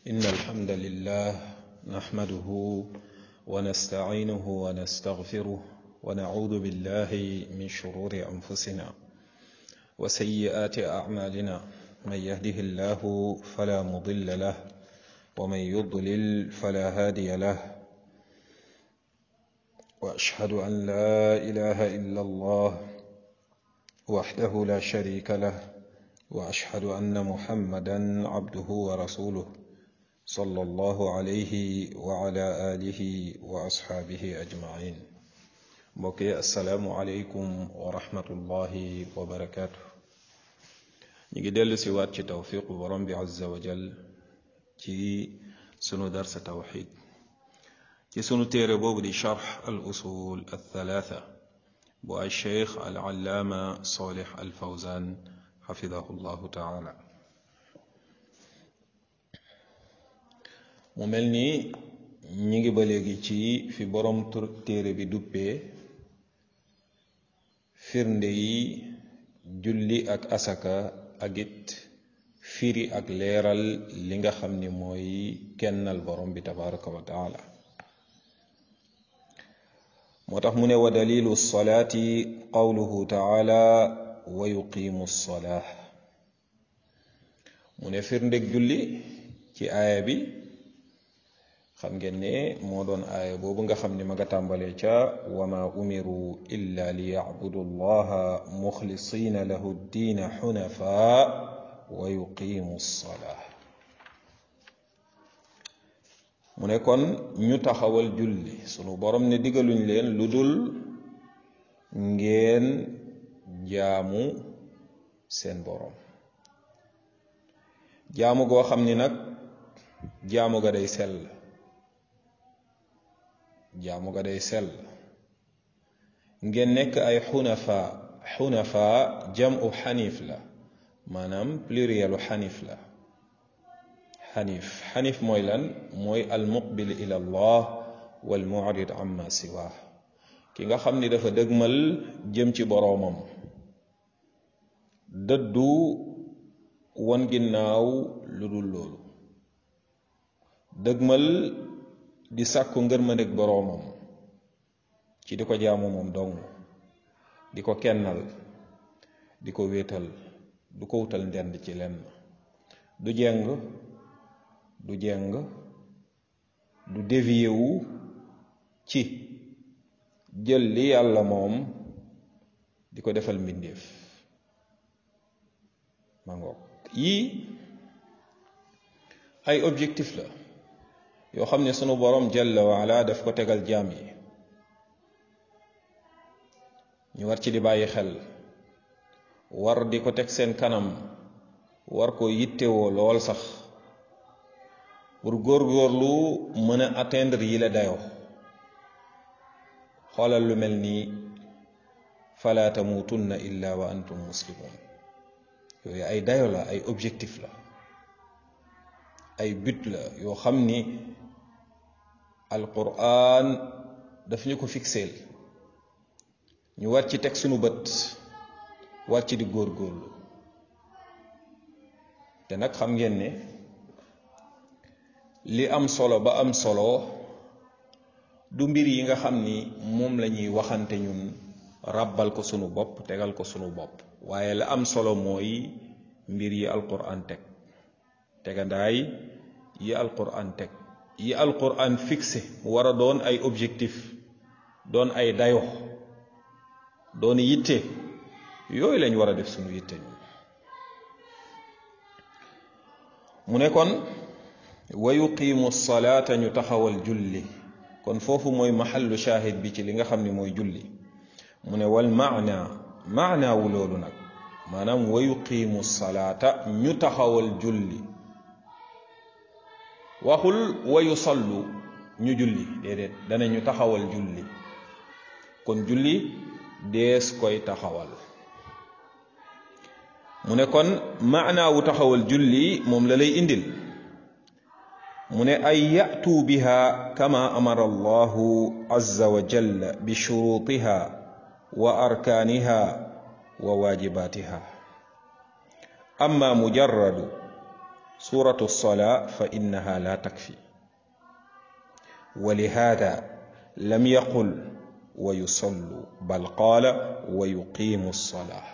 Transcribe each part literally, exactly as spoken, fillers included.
إن الحمد لله نحمده ونستعينه ونستغفره ونعوذ بالله من شرور أنفسنا وسيئات أعمالنا من يهده الله فلا مضل له ومن يضلل فلا هادي له وأشهد أن لا إله إلا الله وحده لا شريك له وأشهد أن محمدا عبده ورسوله صلى الله عليه وعلى آله وأصحابه أجمعين بقي السلام عليكم ورحمة الله وبركاته نيجي ديلو سيوات ci توفيق borom bi azza wa jal ci sunu dars tawhid ci sunu téere boobu di sharh al usul al thalatha bu ay cheikh al allaama salih al fawzan xafidahu llahu taala mu mel ni ñi ngi ba léegi ci fi borom tur téere bi duppee firnde yi julli ak asaka ak it firi ak leeral li nga xam ni mooy kennal borom bi tabaraka wa taala moo tax mu ne wa dalilu salaati qawluhu taala wa yuqimu salaah mu ne firndeg julli ci aaya bi xam ngeen ne moo doon aaya boobu nga xam ne ma nga tàmbalee ca wa ma umiru illa li yacbudu allaha muxlisina lahu ddiina xunafaa wa yuqimu salaah mu ne kon ñu taxawal julli sunu borom ne digaluñ leen lu dul ngeen jaamu seen borom jaamu goo xam ni nag jaamu ga day sell jaamu ga day sell ngeen nekk ay xunafa xunafa jamu xanif la maanaam plurielu xanif la xanif xanif mooy lan mooy almuqbil ila allah wal mu'rid amma siwaa ki nga xam ni dafa dëgmal jëm ci boroomam dëddu won ginnaaw lu dul loolu dëgmal di sàkku ngërmandeg boroomam ci di ko jaamu moom dong di ko kennal di ko wéetal du ko wutal ndend ci lenn du jeng du jeng du dévié wu ci jël li yàlla moom di ko defal mbindeef ma ngoog yii ay objectif la yoo xam ne sunu borom jalla wa ala daf ko tegal jaam yi ñu war ci di bàyyi xel war di ko teg seen kanam war ko yittewoo lool sax pour góorgóorlu mën a atteindre yi la dayoo xoolal lu mel nii fala tamutunna illa wa antum muslimun yooyu ay dayo la ay objectif la ay but la yoo xam ni alquran daf ñu ko fixeel ñu war ci teg sunu bët war ci di góorgóorlu te nag xam ngeen ne li am solo ba am solo du mbir yi nga xam ni moom la ñuy waxante ñun ràbbal ko sunu bopp tegal ko sunu bopp waaye la am solo mooy mbir yi alquran teg tegandaay yi alquran teg yi alquran fixé mu war a doon ay objectif doon ay dayo doon yitte yooyu lañ war a def sunu yitte ñun mu ne kon wa yuqimu salaata ñu taxawal julli kon foofu mooy maxallu shaahid bi ci li nga xam ne mooy julli mu ne wal maana maana wu loolu nag maanaam wa yuqimu salaata ñu taxawal julli waxul wa yusallu ñu julli déedéet dana ñu taxawal julli kon julli dees koy taxawal mu ne kon maana wu taxawal julli moom la lay indil mu ne ay ya'tu biha kama amara allahu azza wa jalla bi shurutiha wa arkaniha wa wajibatiha amma mujarradu suratu salaa fa innaha la takfi wa lihada lam yaqul wa yusallu bal qaala wa yuqimu salaa.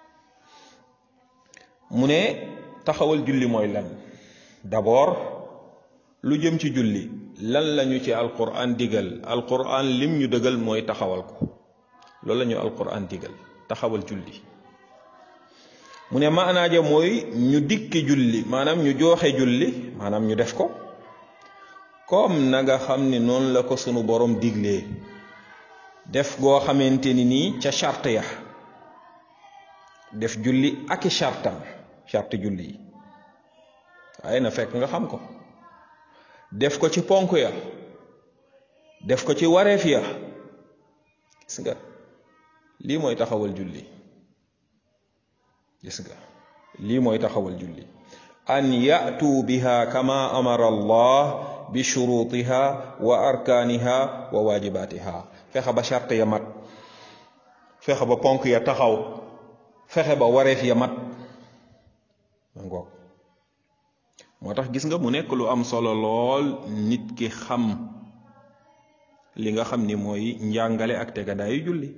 mu ne taxawal julli mooy lan? d'abord lu jëm ci julli lan lañu ci alquran digal? alquran lim ñu dëgal mooy taxawal ko, loolu lañu alquran digal, taxawal julli. mu ne maanaa ja mooy ñu dikki julli, maanaam ñu jooxe julli, maanaam ñu def ko comme na nga xam ni noonu la ko sunu borom diglee, def goo xamante ni nii ca charte ya, def julli ak i chartam, charte julli yi waaye na fekk nga xam ko, def ko ci ponk ya, def ko ci wareef ya. gis nga lii mooy taxawal julli, gis nga lii mooy taxawal julli. an ya'tu biha kama amara allah bi shurutiha wa arkaaniha wa waajibatiha. fexe ba charte ya mat, fexe ba ponk ya taxaw, fexe ba wareef ya mat. ngoog moo tax gis nga mu nekk lu am solo lool nit ki xam li nga xam ni mooy njàngale ak tegadaayu julli.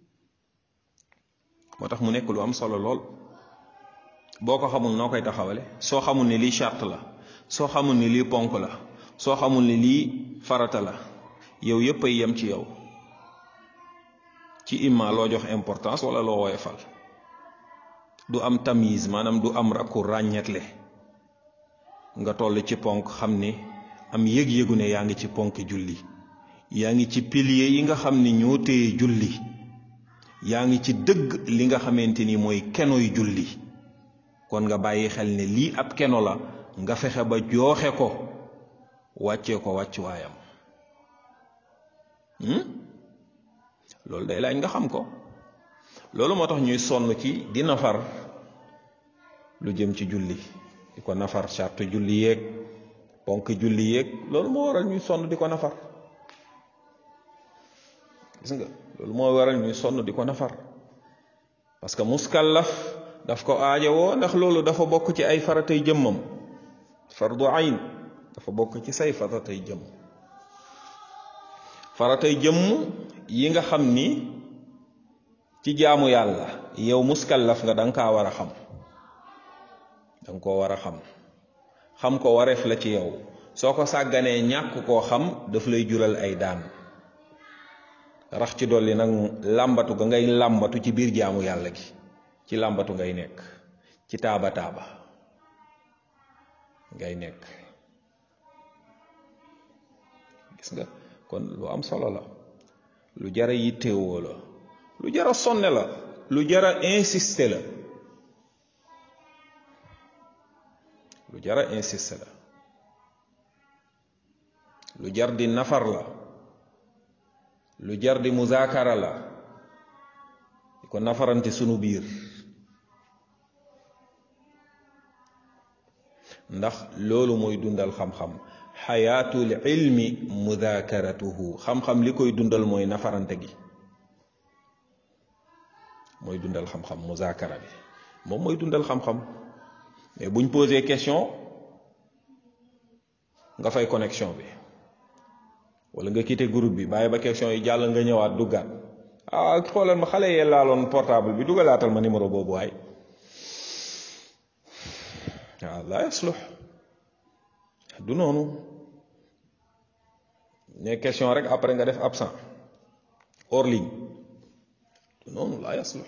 moo tax mu nekk lu am solo lool. boo ko xamul noo koy taxawale? soo xamul ni lii charte la, soo xamul ni lii ponk la, soo xamul ni lii farata la, yow yépp ay yem ci yow, ci imma loo jox importance wala loo woyefal. du am tamyiz, maanaam du am rakku ràññetle. nga toll ci ponk xam ne am yëg-yëgu ne yaa ngi ci ponk julli, yaa ngi ci pilier yi nga xam ni ñoo téye julli, yaa ngi ci dëgg li nga xamante ni mooy kenoy julli. kon nga bàyyi xel ne lii ab keno la, nga fexe ba jooxe ko, wàccee ko wàccuwaayam. loolu day laaj nga xam ko. loolu moo tax ñuy sonn ci di nafar lu jëm ci julli, di ko nafar charte julli yeeg ponk julli yeeg. loolu moo waral ñuy sonn di ko nafar. gis nga loolu moo waral ñuy sonn di ko nafar, parce que muskallaf daf ko aajowoo, ndax loolu dafa bokk ci ay faratay jëmmam. fardu ayn dafa bokk ci say faratay jëmm. faratay jëmm yi nga xam ni ci jaamu yàlla yow muskallaf nga danga kaa war a xam, danga koo war a xam. xam ko wareef la ci yow. soo ko sàgganee ñàkk koo xam daf lay jural ay daan. rax ci dolli nag làmbatu ga ngay làmbatu ci biir jaamu yàlla gi, ci làmbatu ngay nekk, ci taaba taaba ngay nekk. gis nga kon lu am solo la, lu jara yittewoo la, lu jara sonne la, lu jara insister la, lu jara insister la, lu jar di nafar la, lu jar di muzaakara la, di ko nafarante sunu biir. ndax loolu mooy dundal xam-xam. xayaatul ilmi mudaakaratuhu. xam-xam li koy dundal mooy nafarante gi, mooy dundal xam-xam. muzaakara bi moom mooy dundal xam-xam. mais buñ posé question nga fay connexion bi, wala nga quitté groupe bi bàyyi ba question yi jàll nga ñëwaat duggaat. ah xoolal ma xale yee laaloon portable bi, dugalaatal ma numéro boobu waay. waaw laa yaslux. du noonu ne question rek après nga def absent hors ligne. du noonu laa yaslux.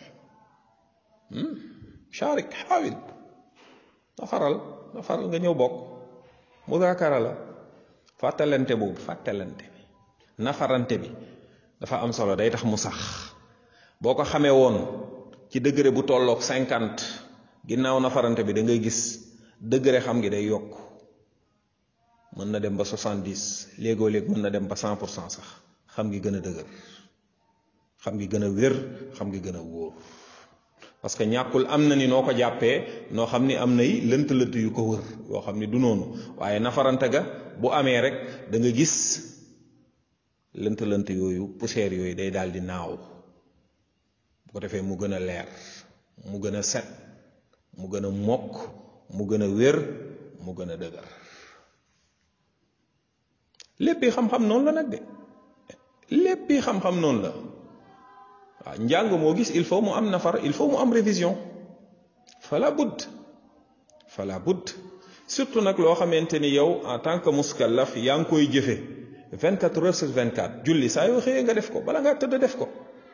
sharik xaawil nafaral nafaral nga ñëw bokk. muzaakara la. fàttalante boobu fàttalante bi nafarante bi dafa am solo, day tax mu sax. boo ko xamee woon ci degré bu tolloog cinquante, ginnaaw nafarante bi da ngay gis degré xam ngi day yokk. mën na dem ba soixante-dix, léegoo léeg mën na dem ba cent pour cent sax. xam ngi gën a dëgër, xam ngi gën a wér, xam ngi gën a wóor. parce que ñàkkul am na ni noo ko jàppee noo xam ni am nay lënt-lënt yu ko wër yoo xam ni du noonu, waaye nafarante ga bu amee rek da nga gis lënt-lënt yooyu, poussière yooyu day daal di naaw. bu ko defee mu gën a leer, mu gën a set, mu gën a mokk, mu gën a wér, mu gën a dëgër. léppi xam-xam noonu la nag de léppi xam-xam noonu la waaw njàng moo gis il faut mu am nafar il faut mu am révision fala budd fala budd surtout nag loo xamante ni yow en tant que muskallaf yaa ngi koy jëfe vingt-quatre heures sur vingt-quatre julli saa yoo xëyee nga def ko bala ngaa tëdd def ko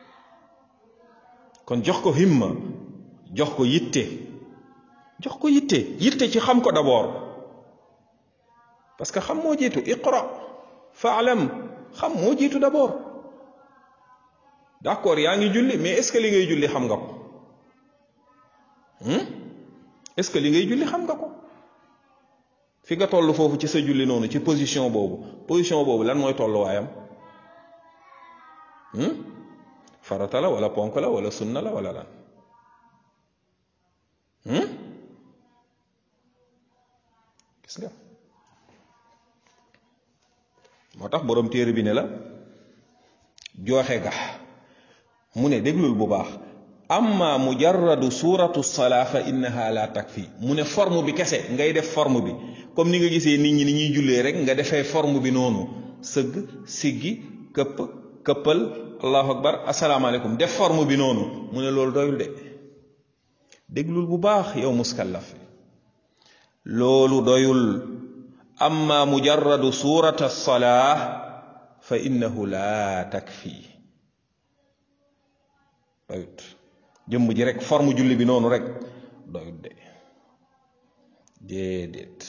kon jox ko himma jox ko yitte jox ko yitte yitte ci xam ko d'abord parce que xam moo jiitu iqra fa'lam xam moo jiitu d'abord d'accord yaa ngi julli mais est-ce que li ngay julli xam nga ko est-ce que li ngay julli xam nga ko fi nga toll foofu ci sa julli noonu ci position boobu position boobu lan mooy tolluwaayam farata la wala ponk la wala sunna la wala lan gis nga moo tax boroom téere bi ne la jooxe ga mu ne déglul bu baax amma mujarradu suratu salaa fa innaha la takfi mu ne forme bi kese ngay def forme bi comme ni nga gisee nit ñi ni ñuy jullee rek nga defee forme bi noonu sëgg siggi këpp këppal allahu akbar asalaamaaleykum def forme bi noonu mu ne loolu doyul de déglul bu baax yow muskallaf loolu doyul amma mujarradu surata salaa fa innahu la takfi doyut jëmm ji rek forme julli bi noonu rek doyut de déedéet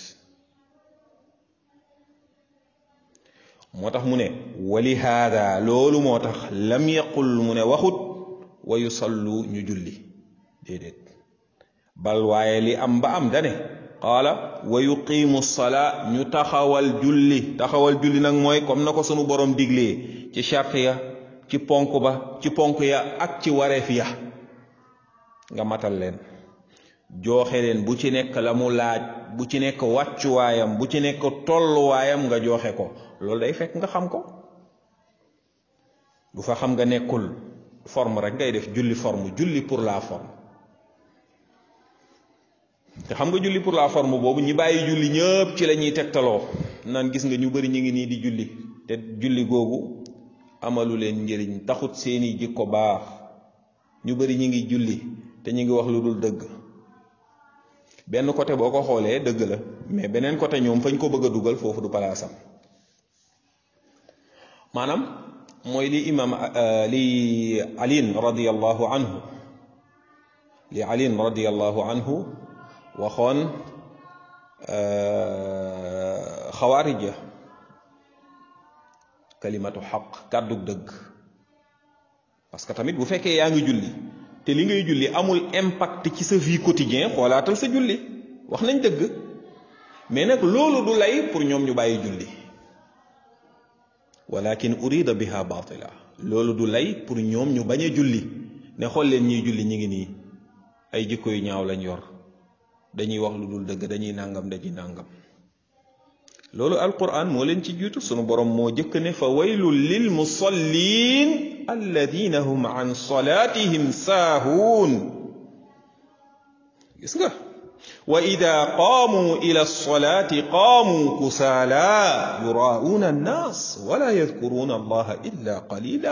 moo tax mu ne wali haada loolu moo tax lam yaqul mu ne waxut wa yusallu ñu julli déedéet bal waaye li am ba am dane qaala wa yuqiimu salaa ñu taxawal julli taxawal julli nag mooy comme na ko sunu borom diglee ci charte ya ci ponk ba ci ponk ya ak ci wareef ya nga matal leen jooxe leen bu ci nekk la mu laaj bu ci nekk wàccuwaayam bu ci nekk tolluwaayam nga jooxe ko loolu day fekk nga xam ko bu fa xam nga nekkul forme rek ngay def julli forme julli pour la forme te xam nga julli pour la forme boobu ñi bàyyi julli ñëpp ci la ñuy tegtaloo naan gis nga ñu bari ñu ngi nii di julli te julli googu amalu leen njëriñ taxut seeni jikko baax ñu bari ñu ngi julli te ñu ngi wax lu dul dëgg benn côté boo ko xoolee dëgg la mais beneen côté ñoom fañ ko bëgg a dugal foofu du palaasam maanaam mooy li imam li alin radiyallahu anhu li alin radiyallahu anhu waxoon xawaarij ya kalimatu xaq kàddug dëgg parce que tamit bu fekkee yaa ngi julli te li ngay julli amul impact ci sa vie quotidien xoolaatal sa julli wax nañ dëgg mais nag loolu du lay pour ñoom ñu bàyyi julli walakin urida biha batila loolu du lay pour ñoom ñu bañ a julli ne xool leen ñuy julli ñi ngi nii ay jikko yu ñaaw lañ yor dañuy wax lu dul dëgg dañuy nàngam dañuy nàngam loolu alquran moo leen ci jiitu sunu borom moo jëkk ne fa waylul lil musallin alladina hum an salatihim saahuun gis nga wa ida qaamu ila alsalati qaamu kusaala yuraa'uuna annaas wala yadkuruuna allaha illa qalila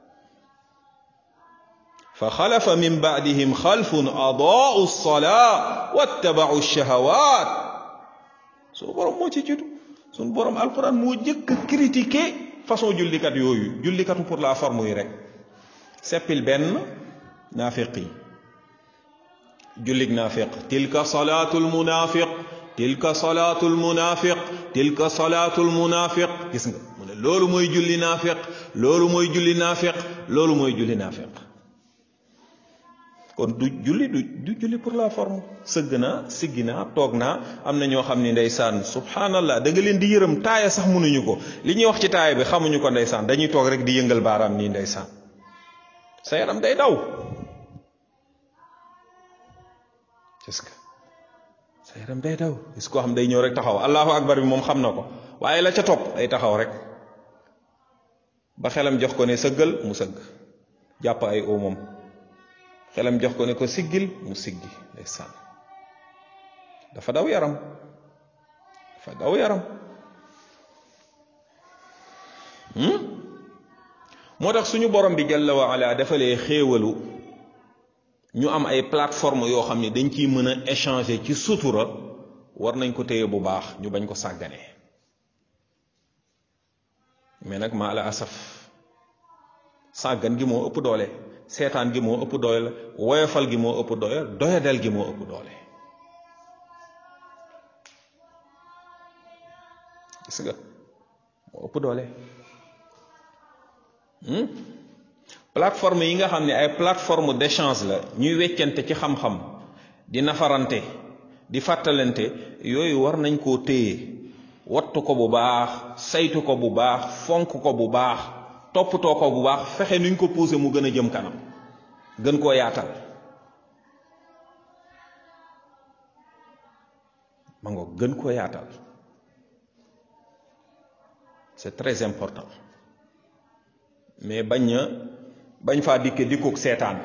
fa xalafa min ba'dihim xalfun adaa'u alsalaa wattaba'u alshahawaat sunu borom moo ci jiitu sunu borom alquran moo jëkk critiqué façon jullikat yooyu jullikatu pour la forme yi rek seppil benn naafiq yi jullig naafiq tilka salaatul munaafiq tilka salaatul munaafiq tilka salaatul munaafiq gis nga mu ne loolu mooy julli naafiq loolu mooy julli naafiq loolu mooy julli naafiq kon du julli du du julli pour la forme sëgg naa siggi naa toog naa am na ñoo xam ni ndeysaan subhanallah da nga leen di yërëm taaya sax mënuñu ko li ñuy wax ci taaya bi xamuñu ko ndeysaan dañuy toog rek di yëngal baaraam nii ndeysaan sa yaram day daw est-ce que sa yaram day daw gis koo xam day ñëw rek taxaw allahu akbar bi moom xam na ko waaye la ca topp day taxaw rek ba xelam jox ko ne sëggal mu sëgg jàpp ay oomam xelam jox ko ne ko siggil mu siggi ndeysaan dafa daw yaram dafa daw yaram. moo tax suñu borom bi jalla wa ala dafa lee xéewalu ñu am ay plateforme yoo xam ne dañ ciy mën a échanger ci sutura war nañ ko téye bu baax ñu bañ ko sàggane. mais nag maa la asaf sàggan gi moo ëpp doole, seetaan gi moo ëpp doole, woyofal gi moo ëpp doole, doyadal gi moo ëpp doole. gis nga moo ëpp doole. plateforme yi nga xam ne ay plateforme d'échange la ñuy weccante ci xam-xam di nafarante di fàttalante, yooyu war nañ koo téye, wattu ko bu baax, saytu ko bu baax, fonk ko bu baax, toppatoo ko bu baax, fexe nuñ ko pousser mu gën a jëm kanam, gën koo yaatal. ma ngo gën koo yaatal, c'est très important. mais bañ na bañ faa dikke dikkuk seetaan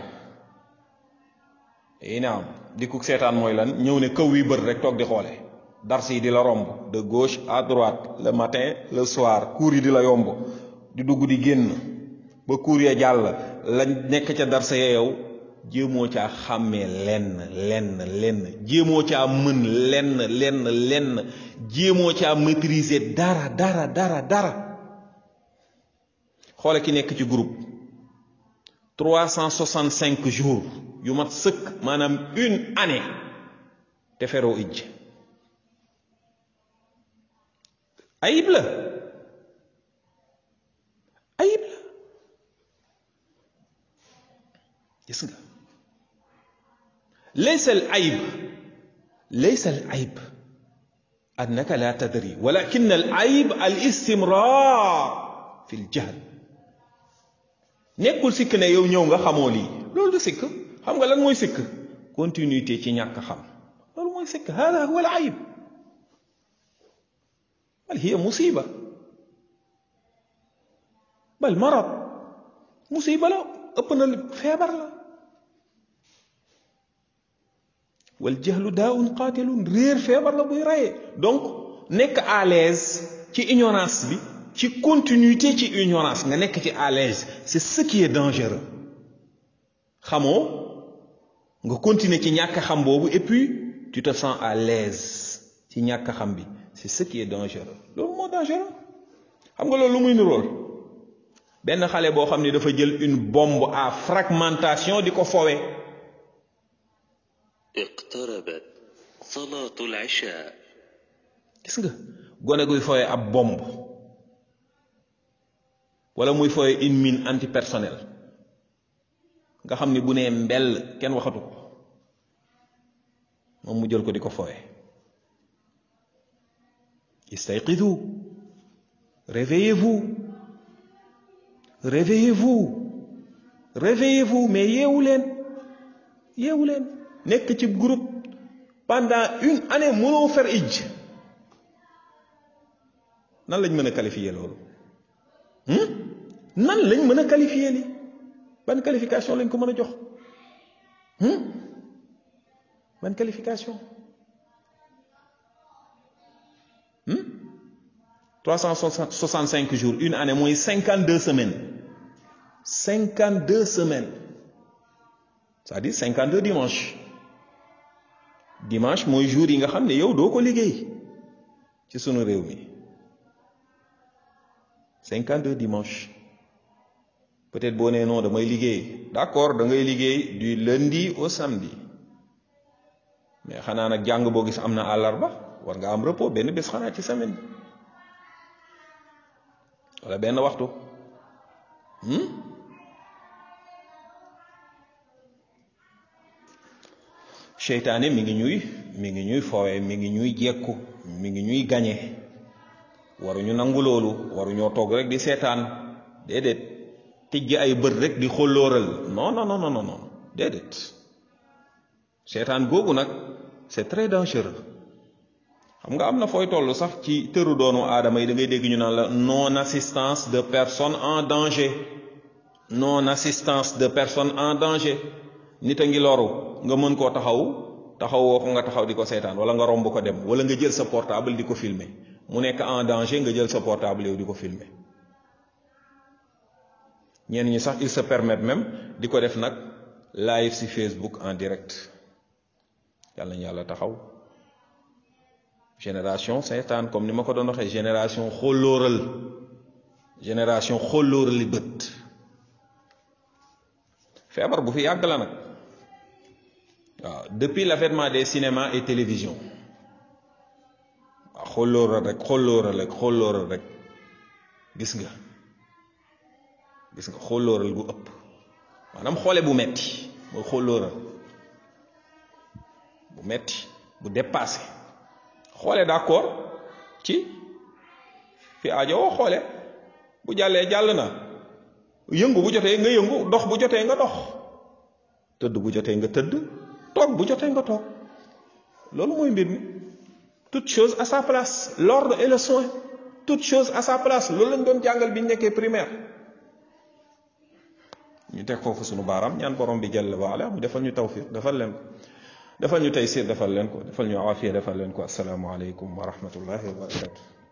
yi naam dikkuk seetaan mooy lan? ñëw ne kaw wi bër rek toog di xoole dars yi di la romb de gauche à droite, le matin le soir, cours yi di la yomb di dugg di génn ba cours ya jàll, lañ nekk ca darsa ya yow jéemoo caa xàmmee lenn lenn lenn, jéemoo caa mën lenn lenn lenn, jéemoo caa maîtriser dara dara dara dara. xoole ki nekk ci groupe trois cent soixante-cinq jours yu mat sëkk, maanaam une année te feroo ijj. ayib la ayib la. gis nga laysa al ayib laysa al ayib annaka la tadri walakin al ayib al istimrar fi al jahl. nekkul sikk ne yow ñëw nga xamoo lii, loolu du sikk. xam nga lan mooy sikk? continuité ci ñàkk xam, loolu mooy sikk. hada huwa al ayib, bal hiya musiba, bal marad, musiba la, ëpp na feebar la. wal jahlu daa'un qaatilun, réer feebar la buy rayee. donc nekk à l'aise ci ignorance bi, ci continuité ci ignorance nga nekk ci à l'aise, c'est ce qui est dangereux. xamoo nga continuer ci ñàkk xam boobu et puis tu te sens à l'aise ci ñàkk xam bi, c'est ce qui est dangereux. loolu moo dangereux. xam nga loolu lu muy nirool? benn xale boo xam ne dafa jël une bombe à fragmentation di ko fowe. iqtarabat salaatul isha. gis nga gone guy fowe ab bombe wala muy fowe une mine antipersonnelle nga xam ni bu nee mbell kenn waxatu ko, moom mu jël ko di ko fowe. istayqidu, réveillez-vous, réveillez-vous, réveillez-vous. mais yeewu leen yeewu leen. nekk ci groupe pendant une année mënoo fer ijj. nan lañ mën a qualifier loolu? nan lañ mën a qualifier li ban qualification lañ ko mën a jox? ban qualification? trois cent soixante-cinq jours, une année mooy cinquante-deux semaines. cinquante-deux semaines, c'est-à-dire cinquante-deux dimanches. dimanche mooy jour yi nga xam ne yow doo ko liggéey ci sunu réew mi. cinquante-deux dimanches. peut-être boo nee non damay liggéey, d'accord da ngay liggéey du lundi au samedi, mais xanaa nag jàng boo gis am na àllarba, war nga am repos benn bés xanaa ci semaine wala benn waxtu. seytaane mi ngi ñuy mi ngi ñuy foowe, mi ngi ñuy jekku, mi ngi ñuy gañe. waruñu nangu loolu, waruñoo toog rek di seetaan, déedéet. tijji ay bët rek di xollooral, non non non non non déedéet. seetaan googu nag c'est très dangereux. xam nga am na fooy toll sax ci tëru doonu aadama yi da ngay dégg ñu naan la non assistance de personnes en danger, non assistance de personnes en danger. nit a ngi loru nga mën koo taxaw taxawoo ko nga taxaw di ko seetaan wala nga romb ko dem wala nga jël sa portable di ko filmer mu nekk en danger nga jël sa portable yow di ko filmer ñenn ñi sax ils se permettent même di ko def nag live ci Facebook en direct yàlla ñu yàlla taxaw génération seetaan comme ni ma ko doon waxee génération xollóoral génération xollóoral li bët feebar bu fi yàgg la nag waaw depuis l'avènement des cinémas et télévision waaw xollóoral rek xollóoral rek xollóoral rek gis nga gis nga xollóoral gu ëpp maanaam xoole bu metti mooy xollóoral bu metti bu dépassé xoole d'accord ci fi aajo woo xoole bu jàllee jàll na yëngu bu jotee nga yëngu dox bu jotee nga dox tëdd bu jotee nga tëdd toog bu jotee nga toog loolu mooy mbir mi toute chose à sa place l'ordre et le soin toute chose à sa place loolu lañ doon jàngal bi ñu nekkee primaire ñu teg foofu sunu baaraam ñaan borom bi jalla wa ala mu defal ñu tawfiq defal leen ko defal ñu taysir defal leen ko defal ñu aafiya defal leen ko assalaamu aleykum wa rahmatullahi wa barakatuh